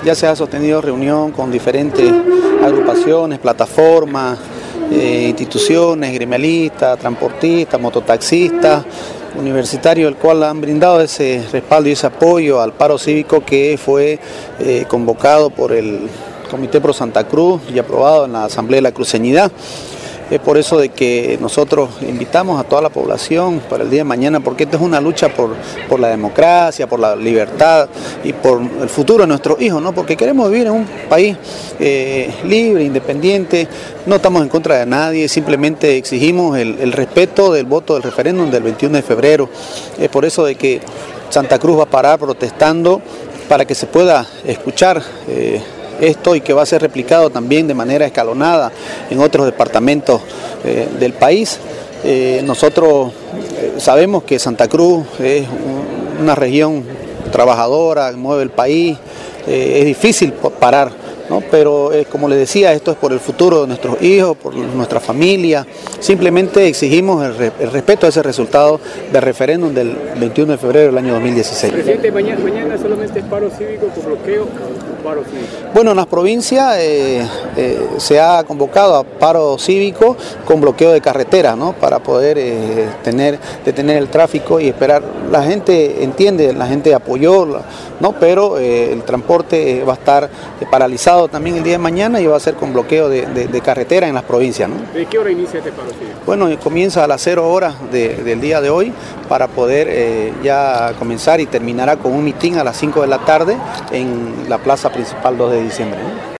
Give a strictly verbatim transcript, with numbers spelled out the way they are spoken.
ya se ha sostenido reunión con diferentes agrupaciones, plataformas, eh, instituciones, gremialistas, transportistas, mototaxistas, universitarios, el cual han brindado ese respaldo y ese apoyo al paro cívico que fue eh, convocado por el Comité Pro Santa Cruz y aprobado en la Asamblea de la Cruceñidad. Es por eso de que nosotros invitamos a toda la población para el día de mañana, porque esta es una lucha por, por la democracia, por la libertad y por el futuro de nuestros hijos, ¿no? Porque queremos vivir en un país eh, libre, independiente, no estamos en contra de nadie, simplemente exigimos el, el respeto del voto del referéndum del veintiuno de febrero. Es por eso de que Santa Cruz va a parar protestando para que se pueda escuchar eh, esto y que va a ser replicado también de manera escalonada en otros departamentos eh, del país. Eh, nosotros eh, sabemos que Santa Cruz es un, una región trabajadora, mueve el país, eh, es difícil parar, ¿no? Pero eh, como les decía, esto es por el futuro de nuestros hijos, por nuestra familia. Simplemente exigimos el, re, el respeto a ese resultado del referéndum del veintiuno de febrero del año dos mil dieciséis. Presidente, mañana, mañana solamente es paro cívico con bloqueo o paro cívico. Bueno, en las provincias eh, eh, se ha convocado a paro cívico con bloqueo de carreteras, ¿no? Para poder eh, tener, detener el tráfico y esperar. La gente entiende, la gente apoyó, ¿no? Pero eh, el transporte va a estar eh, paralizado también el día de mañana y va a ser con bloqueo de, de, de carretera en las provincias, ¿no? ¿De qué hora inicia este paro cívico? Bueno, comienza a las cero horas de, del día de hoy para poder eh, ya comenzar y terminará con un mitin a las cinco de la tarde en la plaza principal dos de diciembre, ¿no?